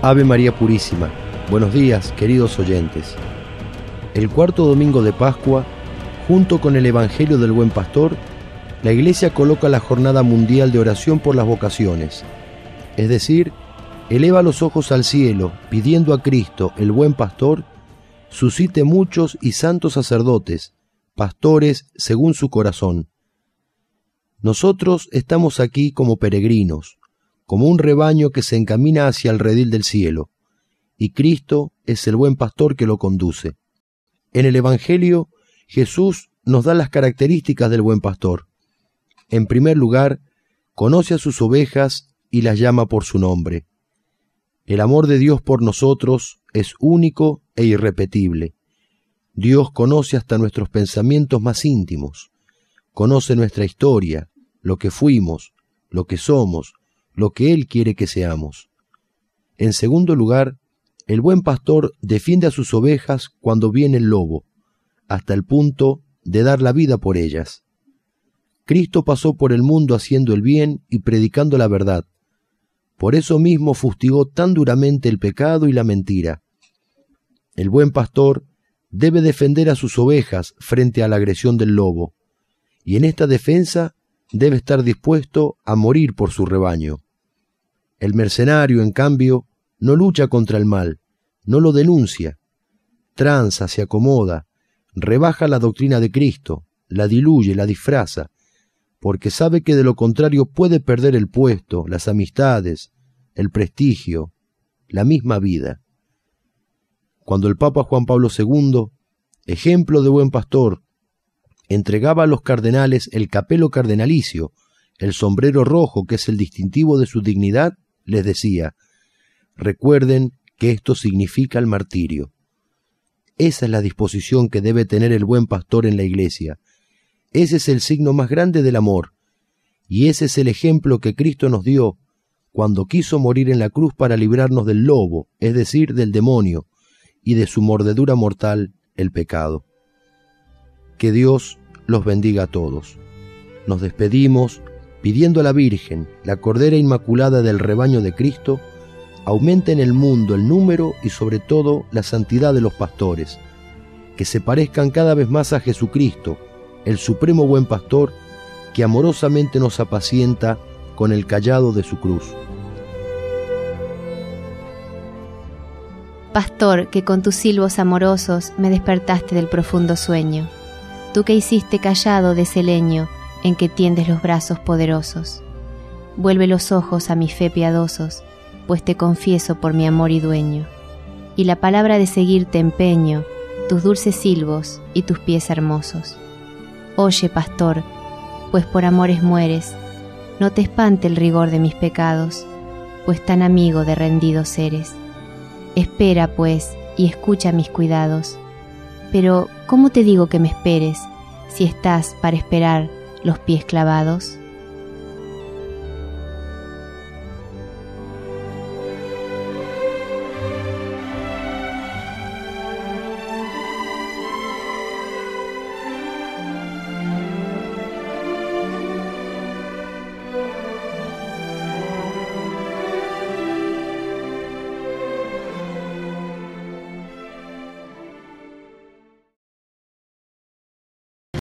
Ave María Purísima. Buenos días, queridos oyentes. El cuarto domingo de Pascua, junto con el Evangelio del Buen Pastor, la Iglesia coloca la Jornada Mundial de Oración por las Vocaciones, es decir, eleva los ojos al cielo pidiendo a Cristo, el Buen Pastor, suscite muchos y santos sacerdotes, pastores según su corazón. Nosotros estamos aquí como peregrinos, como un rebaño que se encamina hacia el redil del cielo, y Cristo es el buen pastor que lo conduce. En el Evangelio, Jesús nos da las características del buen pastor. En primer lugar, conoce a sus ovejas y las llama por su nombre. El amor de Dios por nosotros es único e irrepetible. Dios conoce hasta nuestros pensamientos más íntimos, conoce nuestra historia, lo que fuimos, lo que somos, lo que Él quiere que seamos. En segundo lugar, el buen pastor defiende a sus ovejas cuando viene el lobo, hasta el punto de dar la vida por ellas. Cristo pasó por el mundo haciendo el bien y predicando la verdad. Por eso mismo fustigó tan duramente el pecado y la mentira. El buen pastor debe defender a sus ovejas frente a la agresión del lobo, y en esta defensa debe estar dispuesto a morir por su rebaño. El mercenario, en cambio, no lucha contra el mal, no lo denuncia, tranza, se acomoda, rebaja la doctrina de Cristo, la diluye, la disfraza, porque sabe que de lo contrario puede perder el puesto, las amistades, el prestigio, la misma vida. Cuando el Papa Juan Pablo II, ejemplo de buen pastor, entregaba a los cardenales el capelo cardenalicio, el sombrero rojo que es el distintivo de su dignidad, les decía: recuerden que esto significa el martirio. Esa es la disposición que debe tener el buen pastor en la Iglesia. Ese es el signo más grande del amor, y ese es el ejemplo que Cristo nos dio cuando quiso morir en la cruz para librarnos del lobo, es decir, del demonio, y de su mordedura mortal, el pecado. Que Dios los bendiga a todos. Nos despedimos pidiendo a la Virgen, la Cordera Inmaculada del rebaño de Cristo, aumente en el mundo el número y sobre todo la santidad de los pastores, que se parezcan cada vez más a Jesucristo, el supremo buen pastor, que amorosamente nos apacienta con el cayado de su cruz. Pastor, que con tus silbos amorosos me despertaste del profundo sueño, tú que hiciste callado de ese leño en que tiendes los brazos poderosos. Vuelve los ojos a mi fe piadosos, pues te confieso por mi amor y dueño, y la palabra de seguirte empeño, tus dulces silbos y tus pies hermosos. Oye, pastor, pues por amores mueres, no te espante el rigor de mis pecados, pues tan amigo de rendidos eres. Espera, pues, y escucha mis cuidados. Pero, ¿cómo te digo que me esperes, si estás para esperar los pies clavados?